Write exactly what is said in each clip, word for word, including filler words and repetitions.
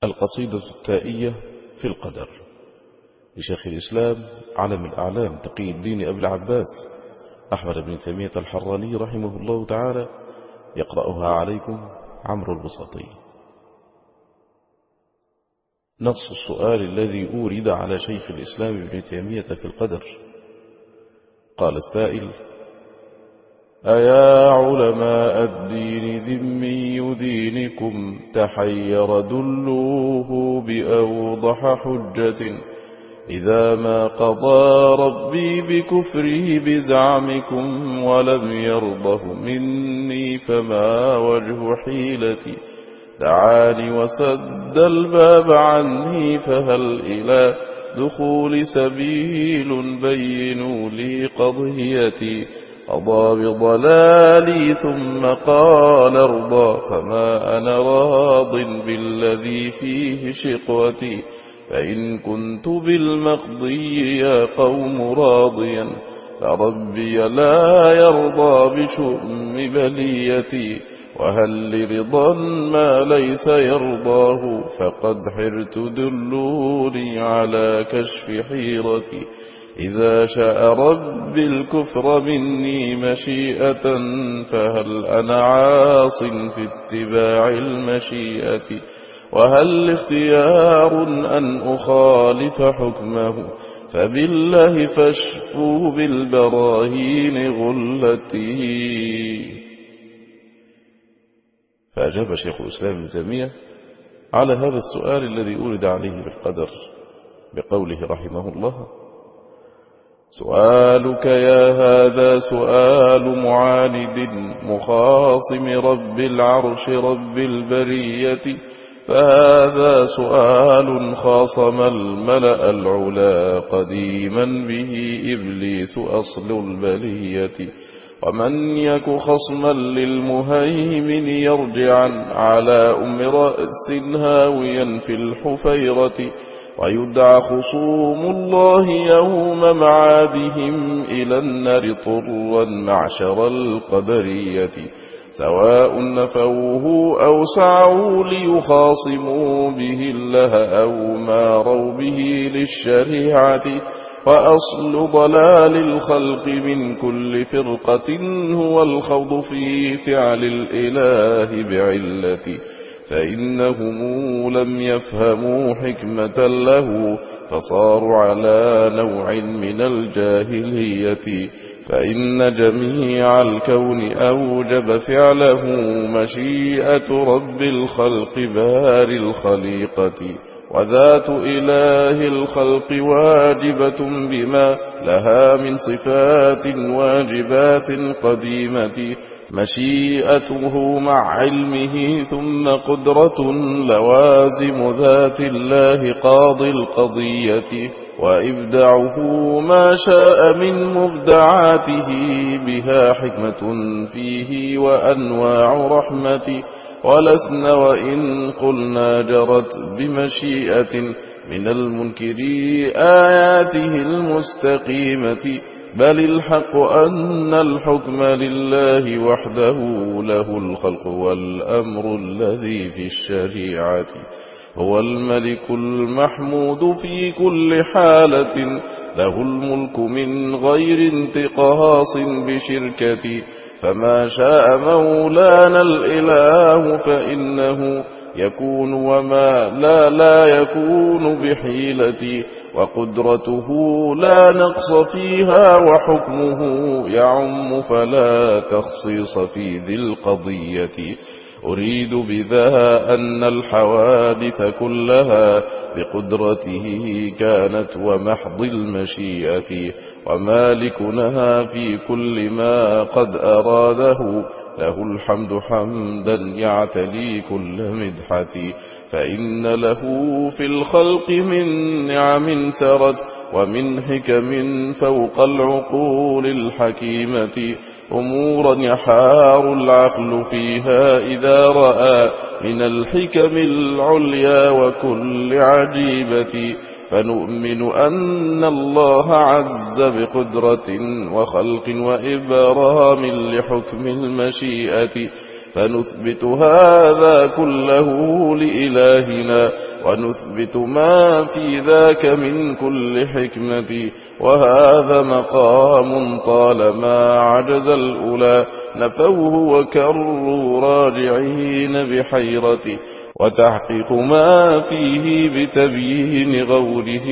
القصيدة التائية في القدر لشيخ الإسلام علم الأعلام تقي الدين أبي العباس أحمد بن تيمية الحراني رحمه الله تعالى، يقرأها عليكم عمرو البساطي. نص السؤال الذي أورد على شيخ الإسلام ابن تيمية في القدر. قال السائل: أيا علماء الدين ذمي دينكم تحير دلوه بأوضح حجة، إذا ما قضى ربي بكفره بزعمكم ولم يرضه مني فما وجه حيلتي، دعاني وسد الباب عني فهل إلى دخول سبيل بينوا لي قضيتي، قضى بضلالي ثم قال ارضى فما أنا راض بالذي فيه شقوتي، فإن كنت بالمقضي يا قوم راضيا فربي لا يرضى بشؤم بليتي، وهل لرضا ما ليس يرضاه فقد حرت دلوني على كشف حيرتي، إذا شاء رب الكفر مني مشيئة فهل أنا عاص في اتباع المشيئة، وهل اختيار أن أخالف حكمه فبالله فاشفوا بالبراهين غلتي. فأجاب شيخ الإسلام ابن تيمية على هذا السؤال الذي أورد عليه بالقدر بقوله رحمه الله: سؤالك يا هذا سؤال معاند مخاصم رب العرش رب البرية، فهذا سؤال خاصم الملأ العلا قديما به إبليس أصل البلية، ومن يك خصما للمهيمن يرجعا على أم رأس هاويا في الحفيرة، ويدعى خصوم الله يوم معادهم إلى النار طرا معشر القبرية، سواء نفوه أو سعوا ليخاصموا به الله أو ماروا به للشريعة، وأصل ضلال الخلق من كل فرقة هو الخوض في فعل الإله بعلة، فإنهم لم يفهموا حكمة له فصاروا على نوع من الجاهلية، فإن جميع الكون أوجب فعله مشيئة رب الخلق بار الخليقة، وذات إله الخلق واجبة بما لها من صفات واجبات قديمة، مشيئته مع علمه ثم قدرة لوازم ذات الله قاضي القضية، وإبداعه ما شاء من مبدعاته بها حكمة فيه وأنواع رحمة، ولسنا وإن قلنا جرت بمشيئة من المنكر آياته المستقيمة، بل الحق أن الحكم لله وحده له الخلق والأمر الذي في الشريعة، هو الملك المحمود في كل حالة، له الملك من غير انتقاص بشركة، فما شاء مولانا الإله فإنه يكون وما لا لا يكون بحيلة، وقدرته لا نقص فيها وحكمه يعم فلا تخصيص في ذي القضية، أريد بذا أن الحوادث كلها بقدرته كانت ومحض المشيئة، ومالكنها في كل ما قد أراده له الحمد حمدا يعتلي كل مدحة، فإن له في الخلق من نعم سرت ومن حكم فوق العقول الحكيمة، أمورا يحار العقل فيها إذا رأى من الحكم العليا وكل عجيبة، فنؤمن أن الله عز بقدرة وخلق وإبرام لحكم المشيئة، فنثبت هذا كله لإلهنا ونثبت ما في ذاك من كل حكمة. وهذا مقام طالما عجز الأولى نفوه وكروا راجعين بحيرة، وتحقيق ما فيه بتبيين غوره،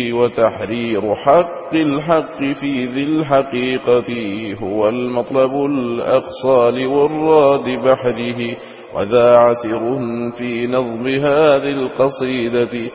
وتحرير حق الحق في ذي الحقيقة هو المطلب الأقصى لوراد بحره. وذا عسر في نظم هذه القصيدة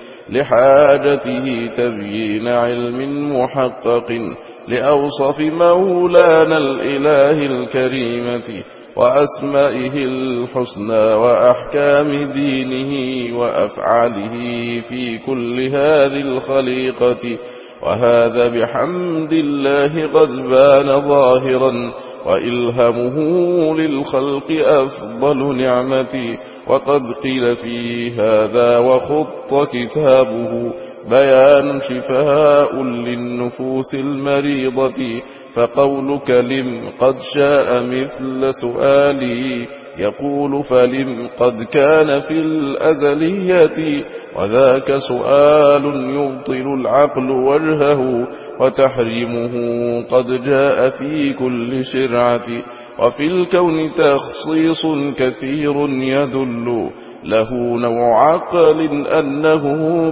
لحاجته تبيين علم محقق لأوصف مولانا الإله الكريمة وأسمائه الحسنى وأحكام دينه وأفعاله في كل هذه الخليقة. وهذا بحمد الله قد بان ظاهرا، وإلهمه للخلق أفضل نعمة. وقد قيل في هذا وخط كتابه بيان شفاء للنفوس المريضة. فقولك لم قد شاء مثل سؤالي يقول فلم قد كان في الأزلية. وذاك سؤال يبطل العقل وجهه، وتحريمه قد جاء في كل شرعة. وفي الكون تخصيص كثير يدل له نوع عقل أنه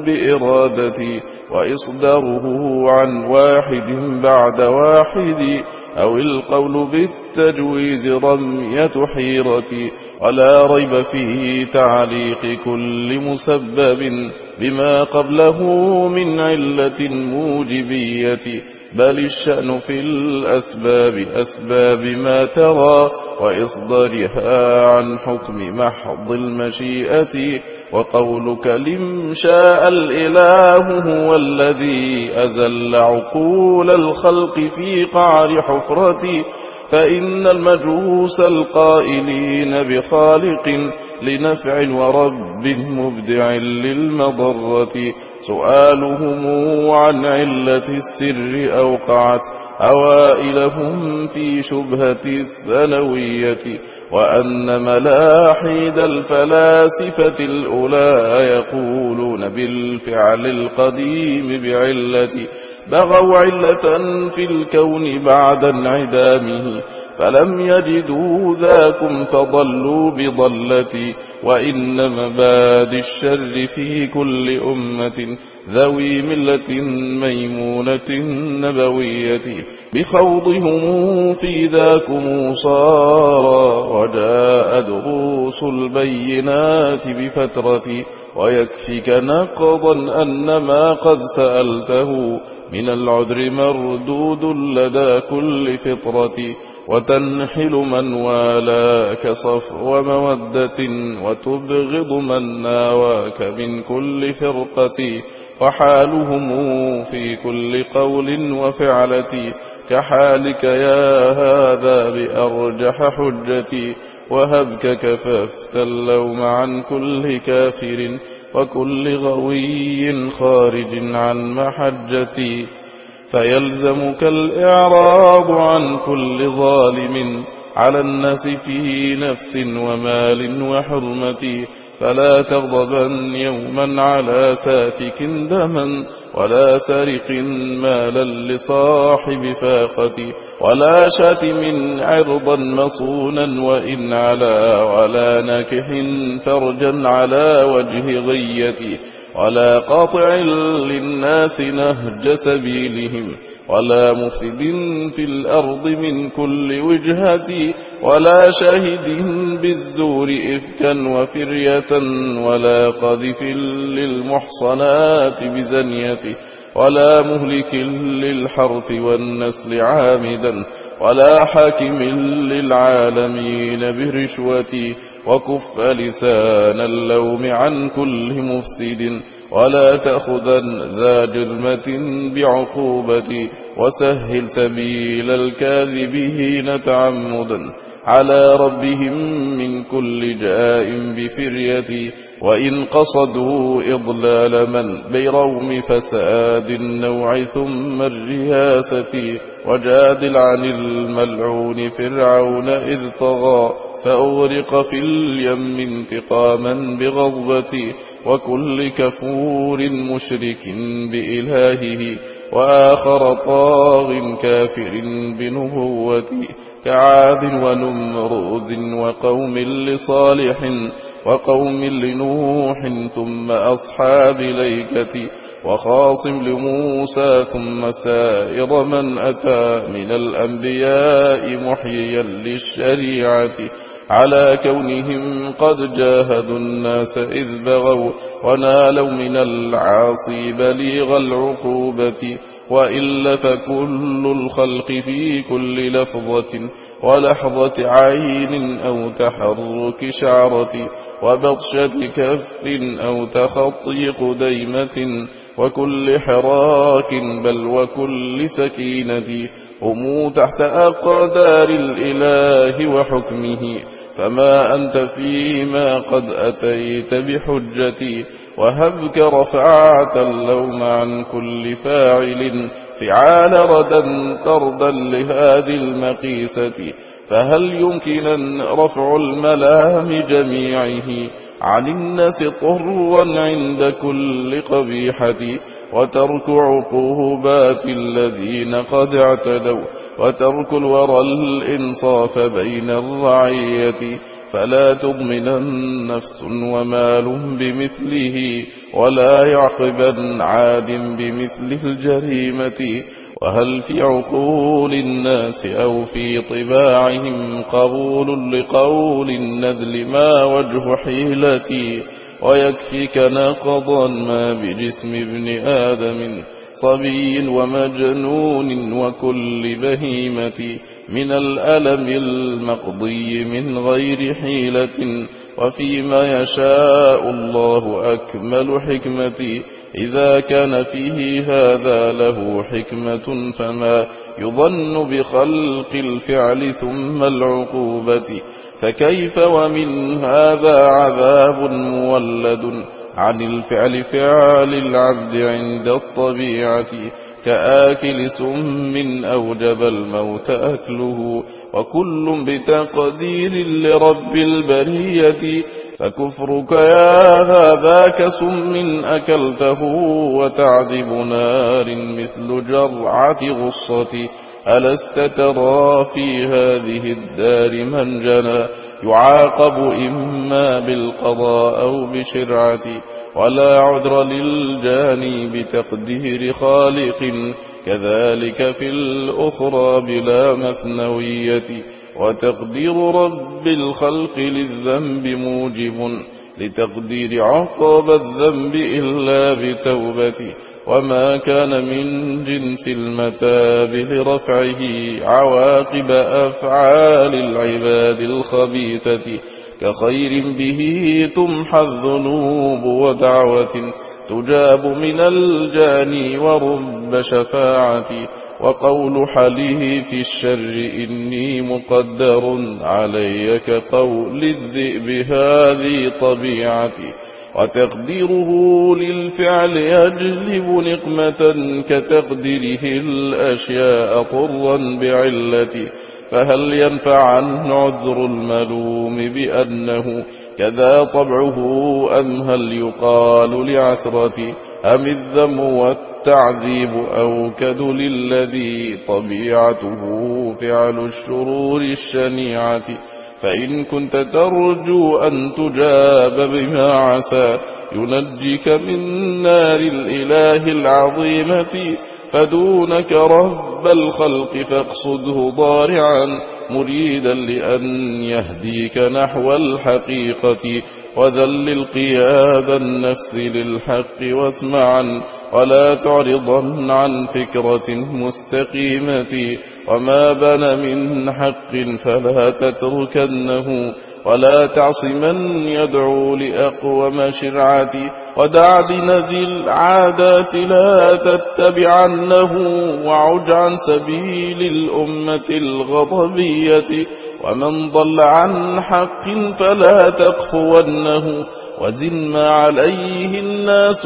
بإرادة، وإصداره عن واحد بعد واحد، أو القول بالتجويز رمية حيرة. ولا ريب في تعليق كل مسبب بما قبله من علة موجبية، بل الشأن في الأسباب أسباب ما ترى، وإصدارها عن حكم محض المشيئة. وقولك لم شاء الإله هو الذي أزل عقول الخلق في قعر حفرة. فإن المجوس القائلين بخالق لنفع ورب مبدع للمضرة سؤالهم عن علة السر أوقعت أوائلهم في شبهة الثانوية. وأن ملاحد الفلاسفة الأولى يقولون بالفعل القديم بعلة، بغوا علة في الكون بعد انعدامه، فلم يجدوا ذاكم فضلوا بضلتي. وإن مبادئ الشر في كل أمة ذوي ملة ميمونة نبوية، بخوضهم في ذاكم صارا. وجاء دروس البينات بفترة، ويكفيك نقضا أن ما قد سألته من العذر مردود لدى كل فطرة. وتنحل من والاك صفو مودة، وتبغض من ناواك من كل فرقة. وحالهم في كل قول وفعلة كحالك يا هذا بأرجح حجتي. وهبك كففت اللوم عن كل كافر وكل غوي خارج عن محجتي. فيلزمك الإعراض عن كل ظالم على الناس في نفس ومال وحرمة. فلا تغضبن يوما على سافك دما، ولا سارق مالا لصاحب فاقة، ولا شاتم عرضا مصونا وإن علا، ولا ناكح فرجا على وجه غية، ولا قاطع للناس نهج سبيلهم، ولا مفسد في الأرض من كل وجهة، ولا شاهد بالزور إفكا وفرية، ولا قذف للمحصنات بزنية، ولا مهلك للحرث والنسل عامدا، ولا حاكم للعالمين برشوة. وكف لسان اللوم عن كل مفسد، ولا تأخذن ذا جرمة بعقوبة. وسهل سبيل الكاذبين تعمدا على ربهم من كل جاء بفرية. وإن قصدوا إضلال من بروم فساد النوع ثم الرياسة. وجادل عن الملعون فرعون إذ طغى فأغرق في اليم انتقاما بغضبتي، وكل كفور مشرك بإلهه، وآخر طاغ كافر بنبوتي، كعاد ونمرود وقوم لصالح وقوم لنوح ثم أصحاب ليكة، وخاصم لموسى ثم سائر من أتى من الأنبياء محييا للشريعة، على كونهم قد جاهدوا الناس إذ بغوا ونالوا من العاصي بليغ العقوبة، وإلا فكل الخلق في كل لفظة ولحظة عين أو تحرك شعرة وبطشة كف أو تخطي قديمة وكل حراك بل وكل سكينة، هم تحت أقدار الإله وحكمه، فما أنت فيما قد أتيت بحجتي، وهبك رفعت اللوم عن كل فاعل فعال ردا طردا لهذه المقيسة، فهل يمكن رفع الملام جميعه عن الناس طرا عند كل قبيحة، وترك عقوبات الذين قد اعتدوا، وترك الورى الإنصاف بين الرعية، فلا تضمن نفس ومال بمثله، ولا يعقبا عاد بمثل الجريمة، وهل في عقول الناس أو في طباعهم قبول لقول النذل ما وجه حيلتي، ويكفيك نقضا ما بجسم ابن آدم صبي ومجنون وكل بهيمة، من الألم المقضي من غير حيلة، وفيما يشاء الله أكمل حكمتي، إذا كان فيه هذا له حكمة فما يظن بخلق الفعل ثم العقوبة، فكيف ومن هذا عذاب مولد عن الفعل فعل العبد عند الطبيعة، كآكل سم أوجب الموت أكله، وكل بتقدير لرب البرية، فكفرك يا هذا كسم أكلته وتعذب نار مثل جرعة غصة، ألست ترى في هذه الدار من جنى يعاقب إما بالقضاء أو بشرعة، ولا عذر للجاني بتقدير خالق، كذلك في الأخرى بلا مثنوية، وتقدير رب الخلق للذنب موجب لتقدير عقاب الذنب إلا بتوبة، وما كان من جنس المتاب لرفعه عواقب أفعال العباد الخبيثة، كخير به تمحى الذنوب ودعوة تجاب من الجاني ورب شفاعة، وقول حليه في الشر إني مقدر علي كقول الذئب هذه طبيعتي، وتقديره للفعل يجلب نقمة كتقديره الأشياء طرا بعلة، فهل ينفع عن عذر الملوم بأنه كذا طبعه، أم هل يقال لعثرة، أم الذم والتعذيب أوكد للذي طبيعته فعل الشرور الشنيعة، فإن كنت ترجو أن تجاب بما عسى ينجيك من نار الإله العظيمة، فدونك رب الخلق فاقصده ضارعا مريدا لأن يهديك نحو الحقيقة، وذلل قياد النفس للحق واسمعا، ولا تعرضا عن فكرة مستقيمة، وما بن من حق فلا تتركنه، ولا تعص من يدعو لأقوم شرعتي، ودع لنذي العادات لا تتبعنه، وعج عن سبيل الأمة الغضبية، ومن ضل عن حق فلا تقفونه، وزن ما عليه الناس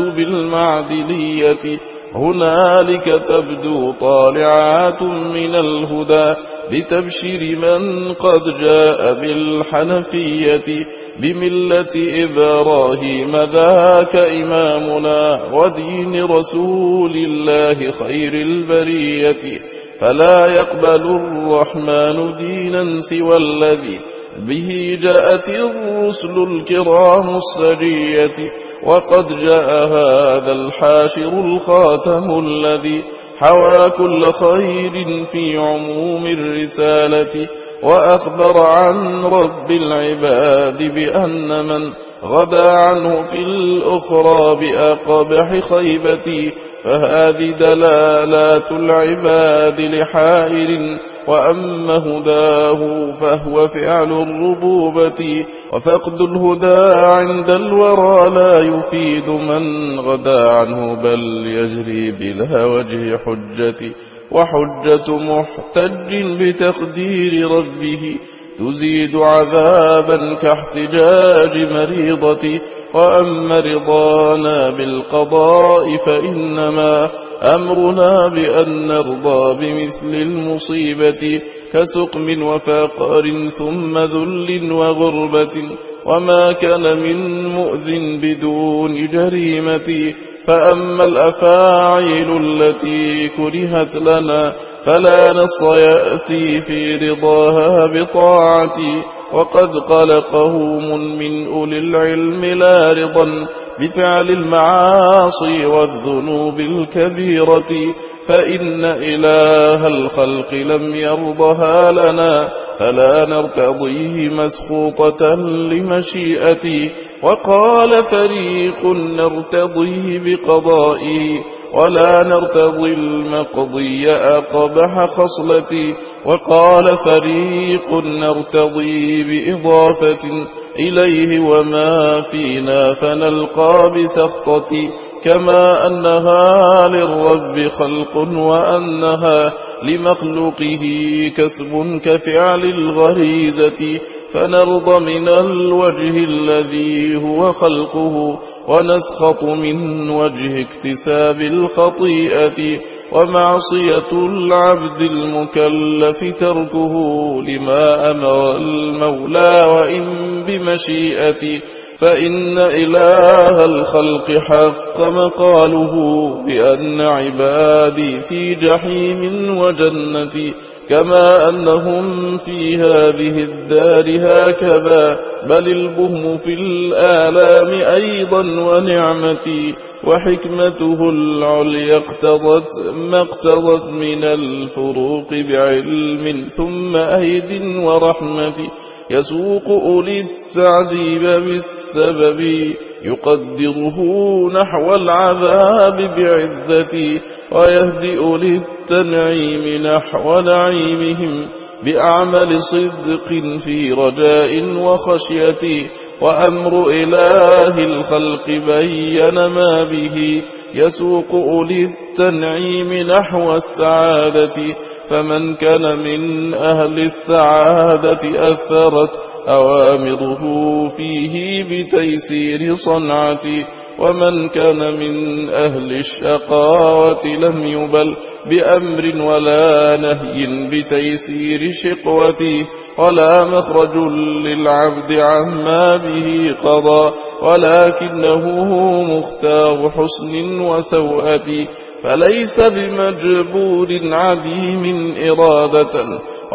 بالمعدلية، هنالك تبدو طالعات من الهدى بتبشير من قد جاء بالحنفية بملة إبراهيم ذاك إمامنا ودين رسول الله خير البرية. فلا يقبل الرحمن دينا سوى الذي به جاءت الرسل الكرام السرية. وقد جاء هذا الحاشر الخاتم الذي حوى كل خير في عموم الرسالة، وأخبر عن رب العباد بأن من غدا عنه في الأخرى بأقبح خيبة. فهذه دلالات العباد لحائر، وأما هداه فهو فعل الربوبة. وفقد الهدى عند الورى لا يفيد من غدا عنه بل يجري بلا وجه حجة. وحجة محتج بتقدير ربه تزيد عذابا كاحتجاج مريضة. وأما رضانا بالقضاء فإنما أمرنا بأن نرضى بمثل المصيبة كسقم وفقر ثم ذل وغربة، وما كان من مؤذ بدون جريمة. فأما الأفاعيل التي كرهت لنا فلا نص يأتي في رضاها بطاعتي. وقد قال قوم من أولي العلم لا رضا بفعل المعاصي والذنوب الكبيرة، فإن إله الخلق لم يرضها لنا فلا نرتضيه مسخوطة لمشيئتي. وقال فريق نرتضيه بقضائي ولا نرتضي المقضي أقبح خصلتي. وقال فريق نرتضي بإضافة إليه وما فينا فنلقى بسخطتي، كما أنها للرب خلق وأنها لمخلوقه كسب كفعل الغريزة. فنرضى من الوجه الذي هو خلقه ونسخط من وجه اكتساب الخطيئة. ومعصية العبد المكلف تركه لما أمر المولى وإن بمشيئته. فإن إله الخلق حق مقاله بأن عبادي في جحيم وجنة، كما أنهم في هذه الدار هكذا، بل البهم في الآلام أيضا ونعمتي. وحكمته العليا اقتضت ما اقتضت من الفروق بعلم ثم أيد ورحمة. يسوق أولي التعذيب بالسبب يقدره نحو العذاب بعزتي، ويهدئ للتنعيم نحو نعيمهم بأعمل صدق في رجاء وخشية. وأمر إله الخلق بين ما به يسوق أولي التنعيم نحو السعادة. فمن كان من أهل السعادة أثرت أوامره فيه بتيسير صنعتي، ومن كان من أهل الشقاوة لم يبل بأمر ولا نهي بتيسير شقوتي. ولا مخرج للعبد عما به قضى ولكنه مختار حسن وسوءة. فليس بمجبور عديم إرادة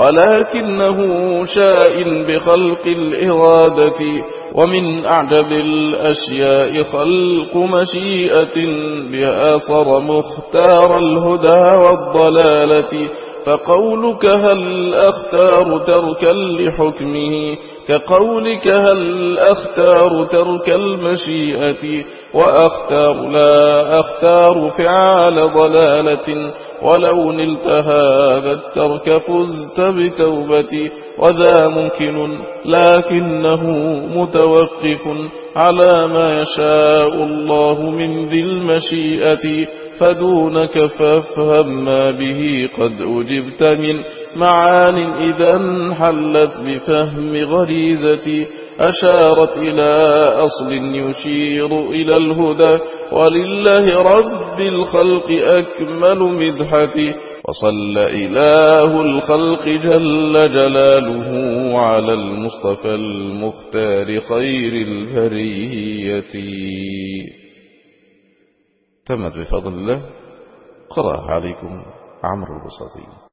ولكنه شاء بخلق الإرادة. ومن أعجب الأشياء خلق مشيئة بها صار مختار الهدى والضلالة. فقولك هل أختار تركا لحكمه كقولك هل أختار ترك المشيئة. وأختار لا أختار فعال ضلالة، ولو نلت هذا الترك فزت بتوبتي. وذا ممكن لكنه متوقف على ما يشاء الله من ذي المشيئة. فدونك فافهم ما به قد أجبت من معان إذا انحلت بفهم غريزتي. أشارت إلى أصل يشير إلى الهدى، ولله رب الخلق أكمل مدحتي. وصلى إله الخلق جل جلاله على المصطفى المختار خير البرية. تمت بفضل الله. قرأ عليكم عمرو البساطي.